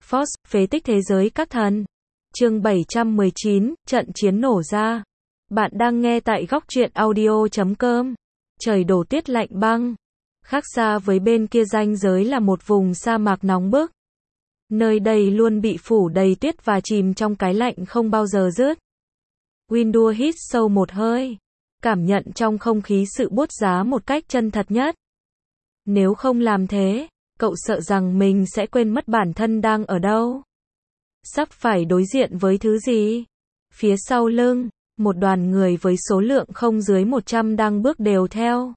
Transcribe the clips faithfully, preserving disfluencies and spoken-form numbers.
Force, phế tích thế giới các thần. Chương bảy trăm mười chín, trận chiến nổ ra. Bạn đang nghe tại góc truyện audio chấm com. Trời đổ tuyết lạnh băng. Khác xa với bên kia ranh giới là một vùng sa mạc nóng bức. Nơi đây luôn bị phủ đầy tuyết và chìm trong cái lạnh không bao giờ dứt. Windu hít sâu một hơi, cảm nhận trong không khí sự buốt giá một cách chân thật nhất. Nếu không làm thế, cậu sợ rằng mình sẽ quên mất bản thân đang ở đâu. Sắp phải đối diện với thứ gì? Phía sau lưng, một đoàn người với số lượng không dưới một trăm đang bước đều theo.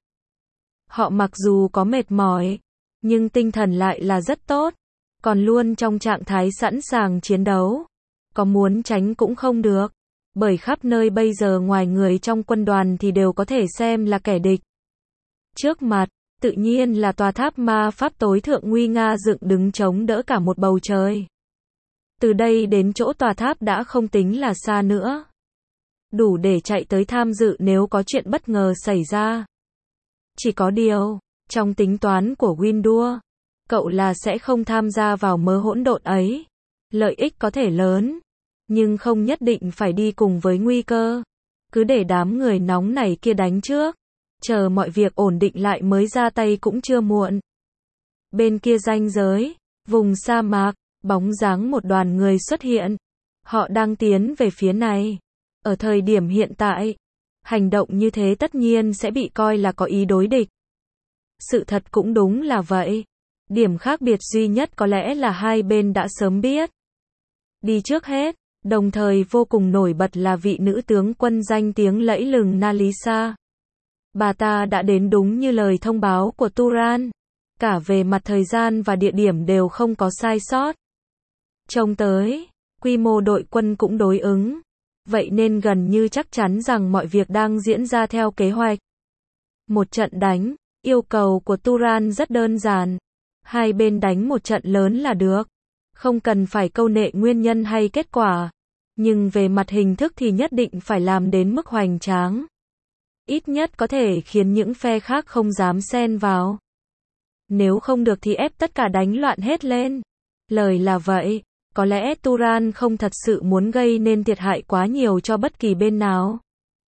Họ mặc dù có mệt mỏi, nhưng tinh thần lại là rất tốt, còn luôn trong trạng thái sẵn sàng chiến đấu. Có muốn tránh cũng không được, bởi khắp nơi bây giờ ngoài người trong quân đoàn thì đều có thể xem là kẻ địch. Trước mặt, tự nhiên là tòa tháp ma pháp tối thượng nguy nga dựng đứng chống đỡ cả một bầu trời. Từ đây đến chỗ tòa tháp đã không tính là xa nữa. Đủ để chạy tới tham dự nếu có chuyện bất ngờ xảy ra. Chỉ có điều, trong tính toán của Windu, cậu là sẽ không tham gia vào mớ hỗn độn ấy. Lợi ích có thể lớn, nhưng không nhất định phải đi cùng với nguy cơ. Cứ để đám người nóng này kia đánh trước, chờ mọi việc ổn định lại mới ra tay cũng chưa muộn. Bên kia ranh giới, vùng sa mạc, bóng dáng một đoàn người xuất hiện. Họ đang tiến về phía này. Ở thời điểm hiện tại, hành động như thế tất nhiên sẽ bị coi là có ý đối địch. Sự thật cũng đúng là vậy. Điểm khác biệt duy nhất có lẽ là hai bên đã sớm biết. Đi trước hết, đồng thời vô cùng nổi bật là vị nữ tướng quân danh tiếng lẫy lừng Nalisa. Bà ta đã đến đúng như lời thông báo của Turan. Cả về mặt thời gian và địa điểm đều không có sai sót. Trông tới, quy mô đội quân cũng đối ứng. Vậy nên gần như chắc chắn rằng mọi việc đang diễn ra theo kế hoạch. Một trận đánh, yêu cầu của Turan rất đơn giản. Hai bên đánh một trận lớn là được. Không cần phải câu nệ nguyên nhân hay kết quả. Nhưng về mặt hình thức thì nhất định phải làm đến mức hoành tráng. Ít nhất có thể khiến những phe khác không dám xen vào. Nếu không được thì ép tất cả đánh loạn hết lên. Lời là vậy, có lẽ Turan không thật sự muốn gây nên thiệt hại quá nhiều cho bất kỳ bên nào.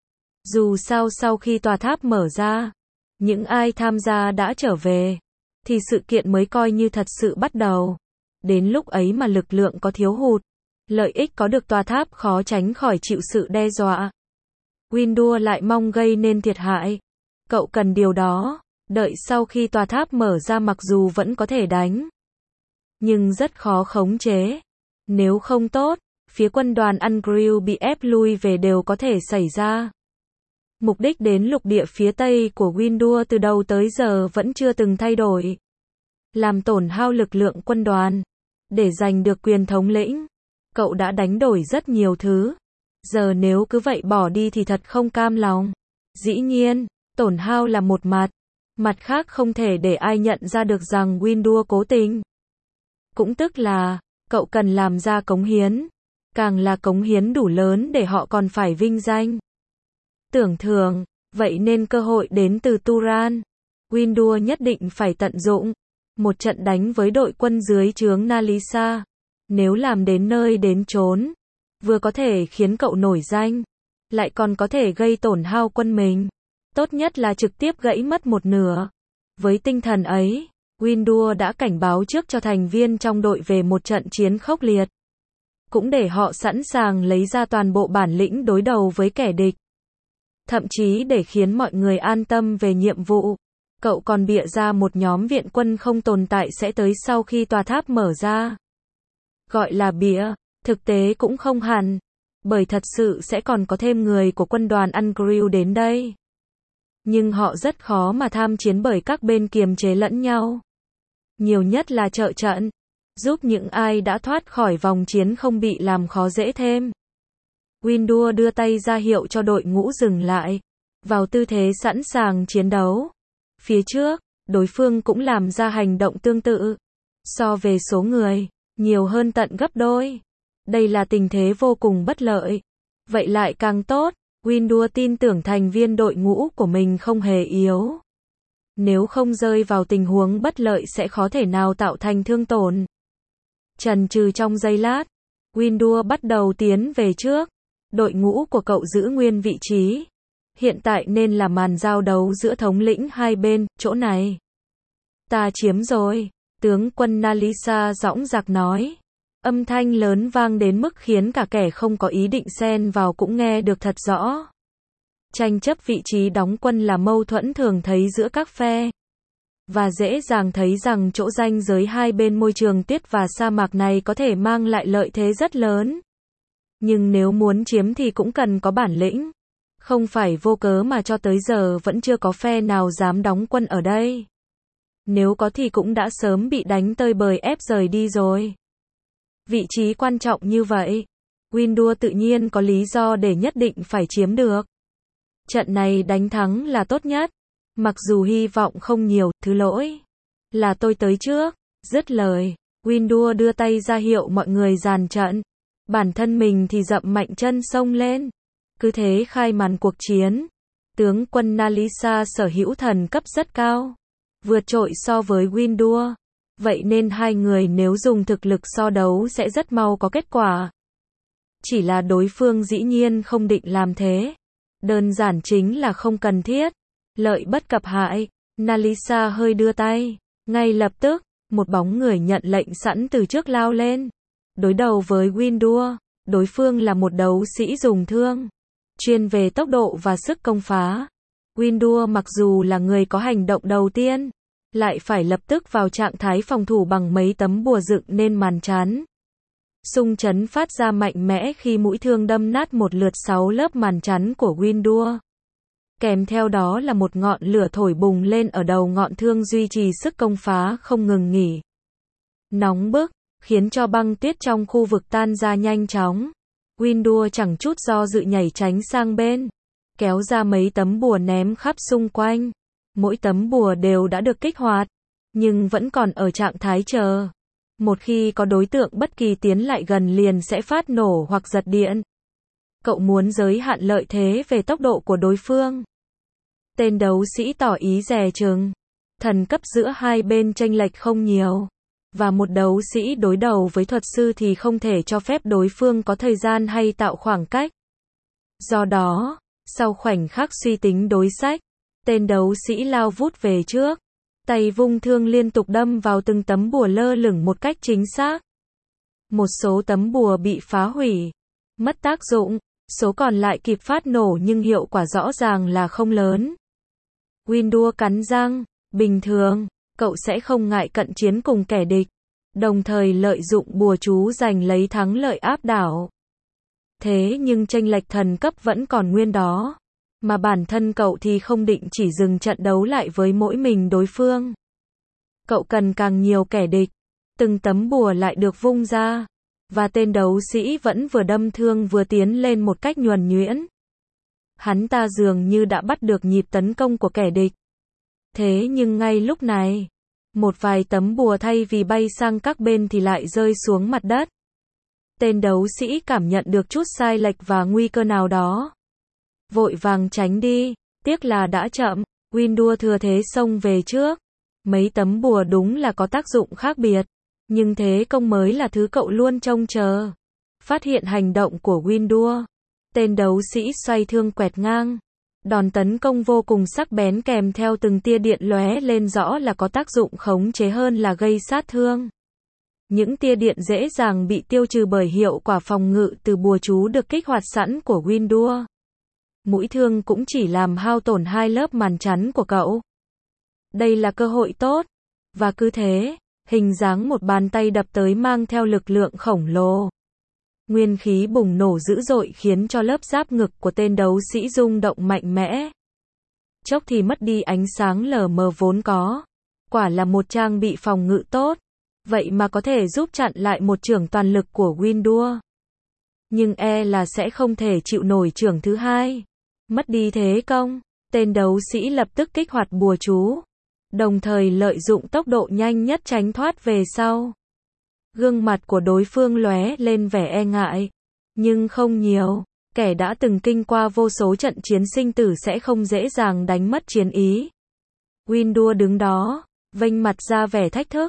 Dù sao sau khi tòa tháp mở ra, những ai tham gia đã trở về, thì sự kiện mới coi như thật sự bắt đầu. Đến lúc ấy mà lực lượng có thiếu hụt, lợi ích có được tòa tháp khó tránh khỏi chịu sự đe dọa. Windu lại mong gây nên thiệt hại. Cậu cần điều đó, đợi sau khi tòa tháp mở ra mặc dù vẫn có thể đánh. Nhưng rất khó khống chế. Nếu không tốt, phía quân đoàn Ungrill bị ép lui về đều có thể xảy ra. Mục đích đến lục địa phía Tây của Windu từ đầu tới giờ vẫn chưa từng thay đổi. Làm tổn hao lực lượng quân đoàn. Để giành được quyền thống lĩnh, cậu đã đánh đổi rất nhiều thứ. Giờ nếu cứ vậy bỏ đi thì thật không cam lòng. Dĩ nhiên, tổn hao là một mặt. Mặt khác không thể để ai nhận ra được rằng Windu cố tình. Cũng tức là, cậu cần làm ra cống hiến. Càng là cống hiến đủ lớn để họ còn phải vinh danh. Tưởng thưởng, vậy nên cơ hội đến từ Turan. Windu nhất định phải tận dụng. Một trận đánh với đội quân dưới trướng Nalisa. Nếu làm đến nơi đến chốn, vừa có thể khiến cậu nổi danh, lại còn có thể gây tổn hao quân mình. Tốt nhất là trực tiếp gãy mất một nửa. Với tinh thần ấy, Windu đã cảnh báo trước cho thành viên trong đội về một trận chiến khốc liệt. Cũng để họ sẵn sàng lấy ra toàn bộ bản lĩnh đối đầu với kẻ địch. Thậm chí để khiến mọi người an tâm về nhiệm vụ, cậu còn bịa ra một nhóm viện quân không tồn tại sẽ tới sau khi tòa tháp mở ra. Gọi là bịa, thực tế cũng không hẳn, bởi thật sự sẽ còn có thêm người của quân đoàn Ungrill đến đây. Nhưng họ rất khó mà tham chiến bởi các bên kiềm chế lẫn nhau. Nhiều nhất là trợ trận, giúp những ai đã thoát khỏi vòng chiến không bị làm khó dễ thêm. Windu đưa tay ra hiệu cho đội ngũ dừng lại, vào tư thế sẵn sàng chiến đấu. Phía trước, đối phương cũng làm ra hành động tương tự. So về số người, nhiều hơn tận gấp đôi. Đây là tình thế vô cùng bất lợi. Vậy lại càng tốt, Windu tin tưởng thành viên đội ngũ của mình không hề yếu. Nếu không rơi vào tình huống bất lợi sẽ khó thể nào tạo thành thương tổn. Chần chừ trong giây lát, Windua bắt đầu tiến về trước. Đội ngũ của cậu giữ nguyên vị trí. Hiện tại nên là màn giao đấu giữa thống lĩnh hai bên, chỗ này. Ta chiếm rồi, tướng quân Nalisa dõng dạc nói. Âm thanh lớn vang đến mức khiến cả kẻ không có ý định xen vào cũng nghe được thật rõ. Tranh chấp vị trí đóng quân là mâu thuẫn thường thấy giữa các phe. Và dễ dàng thấy rằng chỗ ranh giới hai bên môi trường tiết và sa mạc này có thể mang lại lợi thế rất lớn. Nhưng nếu muốn chiếm thì cũng cần có bản lĩnh. Không phải vô cớ mà cho tới giờ vẫn chưa có phe nào dám đóng quân ở đây. Nếu có thì cũng đã sớm bị đánh tơi bời ép rời đi rồi. Vị trí quan trọng như vậy, Windua tự nhiên có lý do để nhất định phải chiếm được. Trận này đánh thắng là tốt nhất. Mặc dù hy vọng không nhiều, thứ lỗi là tôi tới trước. Dứt lời, Windua đưa tay ra hiệu mọi người dàn trận. Bản thân mình thì dậm mạnh chân xông lên. Cứ thế khai màn cuộc chiến. Tướng quân Nalisa sở hữu thần cấp rất cao, vượt trội so với Windua. Vậy nên hai người nếu dùng thực lực so đấu sẽ rất mau có kết quả. Chỉ là đối phương dĩ nhiên không định làm thế. Đơn giản chính là không cần thiết. Lợi bất cập hại. Nalisa hơi đưa tay. Ngay lập tức, một bóng người nhận lệnh sẵn từ trước lao lên. Đối đầu với Windua, đối phương là một đấu sĩ dùng thương, chuyên về tốc độ và sức công phá. Windua mặc dù là người có hành động đầu tiên, lại phải lập tức vào trạng thái phòng thủ bằng mấy tấm bùa dựng nên màn chắn. Xung chấn phát ra mạnh mẽ khi mũi thương đâm nát một lượt sáu lớp màn chắn của Windua. Kèm theo đó là một ngọn lửa thổi bùng lên ở đầu ngọn thương duy trì sức công phá không ngừng nghỉ. Nóng bức, khiến cho băng tuyết trong khu vực tan ra nhanh chóng. Windua chẳng chút do dự nhảy tránh sang bên, kéo ra mấy tấm bùa ném khắp xung quanh. Mỗi tấm bùa đều đã được kích hoạt, nhưng vẫn còn ở trạng thái chờ. Một khi có đối tượng bất kỳ tiến lại gần liền sẽ phát nổ hoặc giật điện. Cậu muốn giới hạn lợi thế về tốc độ của đối phương. Tên đấu sĩ tỏ ý dè chừng. Thần cấp giữa hai bên chênh lệch không nhiều. Và một đấu sĩ đối đầu với thuật sư thì không thể cho phép đối phương có thời gian hay tạo khoảng cách. Do đó, sau khoảnh khắc suy tính đối sách, tên đấu sĩ lao vút về trước. Tay vung thương liên tục đâm vào từng tấm bùa lơ lửng một cách chính xác. Một số tấm bùa bị phá hủy, mất tác dụng, số còn lại kịp phát nổ nhưng hiệu quả rõ ràng là không lớn. Windua cắn răng, bình thường, cậu sẽ không ngại cận chiến cùng kẻ địch, đồng thời lợi dụng bùa chú giành lấy thắng lợi áp đảo. Thế nhưng chênh lệch thần cấp vẫn còn nguyên đó. Mà bản thân cậu thì không định chỉ dừng trận đấu lại với mỗi mình đối phương. Cậu cần càng nhiều kẻ địch. Từng tấm bùa lại được vung ra. Và tên đấu sĩ vẫn vừa đâm thương vừa tiến lên một cách nhuần nhuyễn. Hắn ta dường như đã bắt được nhịp tấn công của kẻ địch. Thế nhưng ngay lúc này, một vài tấm bùa thay vì bay sang các bên thì lại rơi xuống mặt đất. Tên đấu sĩ cảm nhận được chút sai lệch và nguy cơ nào đó. Vội vàng tránh đi, tiếc là đã chậm. Windua thừa thế xông về trước. Mấy tấm bùa đúng là có tác dụng khác biệt, nhưng thế công mới là thứ cậu luôn trông chờ. Phát hiện hành động của Windua, tên đấu sĩ xoay thương quẹt ngang. Đòn tấn công vô cùng sắc bén kèm theo từng tia điện lóe lên rõ là có tác dụng khống chế hơn là gây sát thương. Những tia điện dễ dàng bị tiêu trừ bởi hiệu quả phòng ngự từ bùa chú được kích hoạt sẵn của Windua. Mũi thương cũng chỉ làm hao tổn hai lớp màn chắn của cậu. Đây là cơ hội tốt. Và cứ thế, hình dáng một bàn tay đập tới mang theo lực lượng khổng lồ. Nguyên khí bùng nổ dữ dội khiến cho lớp giáp ngực của tên đấu sĩ rung động mạnh mẽ. Chốc thì mất đi ánh sáng lờ mờ vốn có. Quả là một trang bị phòng ngự tốt. Vậy mà có thể giúp chặn lại một chưởng toàn lực của Windua. Nhưng e là sẽ không thể chịu nổi chưởng thứ hai. Mất đi thế công, tên đấu sĩ lập tức kích hoạt bùa chú, đồng thời lợi dụng tốc độ nhanh nhất tránh thoát về sau. Gương mặt của đối phương lóe lên vẻ e ngại, nhưng không nhiều. Kẻ đã từng kinh qua vô số trận chiến sinh tử sẽ không dễ dàng đánh mất chiến ý. Windua đứng đó, vênh mặt ra vẻ thách thức.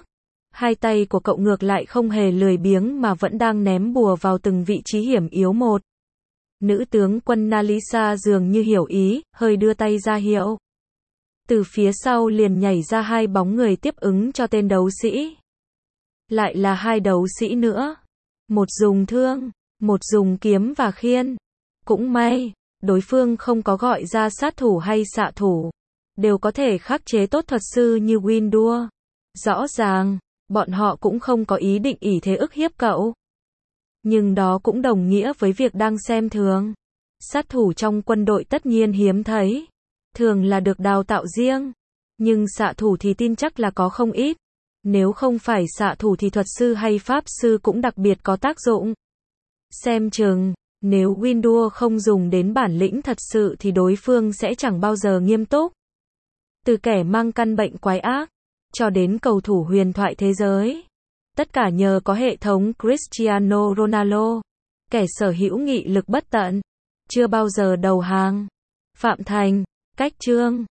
Hai tay của cậu ngược lại không hề lười biếng mà vẫn đang ném bùa vào từng vị trí hiểm yếu một. Nữ tướng quân Nalisa dường như hiểu ý, hơi đưa tay ra hiệu. Từ phía sau liền nhảy ra hai bóng người tiếp ứng cho tên đấu sĩ. Lại là hai đấu sĩ nữa. Một dùng thương, một dùng kiếm và khiên. Cũng may, đối phương không có gọi ra sát thủ hay xạ thủ. Đều có thể khắc chế tốt thuật sư như Windur. Rõ ràng, bọn họ cũng không có ý định ỷ thế ức hiếp cậu. Nhưng đó cũng đồng nghĩa với việc đang xem thường. Sát thủ trong quân đội tất nhiên hiếm thấy. Thường là được đào tạo riêng. Nhưng xạ thủ thì tin chắc là có không ít. Nếu không phải xạ thủ thì thuật sư hay pháp sư cũng đặc biệt có tác dụng. Xem chừng, nếu Windur không dùng đến bản lĩnh thật sự thì đối phương sẽ chẳng bao giờ nghiêm túc. Từ kẻ mang căn bệnh quái ác, cho đến cầu thủ huyền thoại thế giới. Tất cả nhờ có hệ thống Cristiano Ronaldo. Kẻ sở hữu nghị lực bất tận. Chưa bao giờ đầu hàng. Phạm Thành, Cách Trương.